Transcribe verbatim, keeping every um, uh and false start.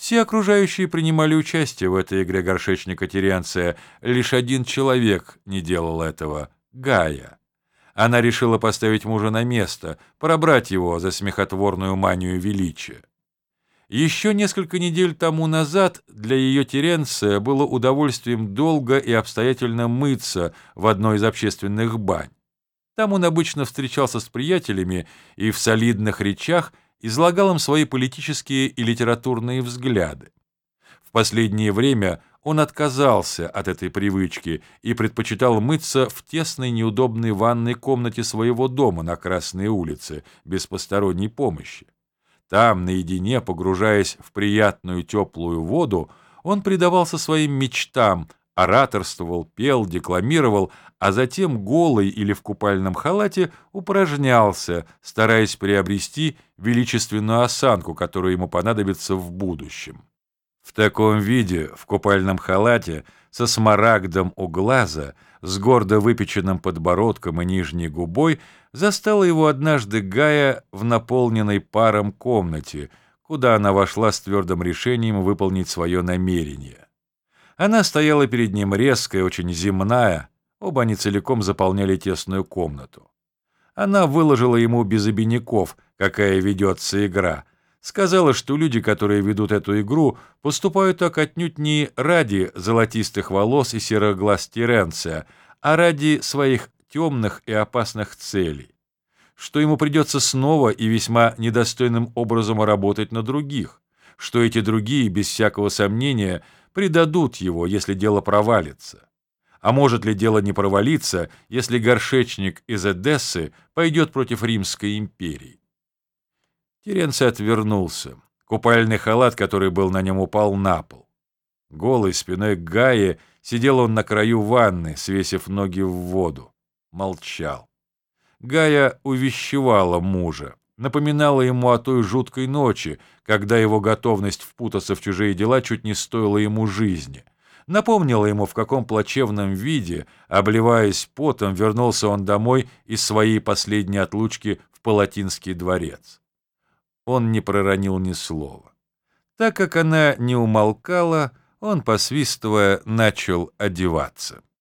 Все окружающие принимали участие в этой игре горшечника Теренция. Лишь один человек не делал этого — Гая. Она решила поставить мужа на место, пробрать его за смехотворную манию величия. Еще несколько недель тому назад для ее Теренция было удовольствием долго и обстоятельно мыться в одной из общественных бань. Там он обычно встречался с приятелями и в солидных речах излагал им свои политические и литературные взгляды. В последнее время он отказался от этой привычки и предпочитал мыться в тесной неудобной ванной комнате своего дома на Красной улице, без посторонней помощи. Там, наедине, погружаясь в приятную теплую воду, он предавался своим мечтам, ораторствовал, пел, декламировал, а затем голый или в купальном халате упражнялся, стараясь приобрести величественную осанку, которая ему понадобится в будущем. В таком виде, в купальном халате, со смарагдом у глаза, с гордо выпеченным подбородком и нижней губой, застала его однажды Гая в наполненной паром комнате, куда она вошла с твердым решением выполнить свое намерение. Она стояла перед ним резкая, очень земная, оба они целиком заполняли тесную комнату. Она выложила ему без обиняков, какая ведется игра, сказала, что люди, которые ведут эту игру, поступают так отнюдь не ради золотистых волос и серых глаз Теренция, а ради своих темных и опасных целей, что ему придется снова и весьма недостойным образом работать на других, что эти другие, без всякого сомнения, предадут его, если дело провалится. А может ли дело не провалиться, если горшечник из Эдессы пойдет против Римской империи? Теренций отвернулся. Купальный халат, который был на нем, упал на пол. Голой спиной к Гае сидел он на краю ванны, свесив ноги в воду. Молчал. Гая увещевала мужа, напоминала ему о той жуткой ночи, когда его готовность впутаться в чужие дела чуть не стоила ему жизни. Напомнила ему, в каком плачевном виде, обливаясь потом, вернулся он домой из своей последней отлучки в Палатинский дворец. Он не проронил ни слова. Так как она не умолкала, он, посвистывая, начал одеваться.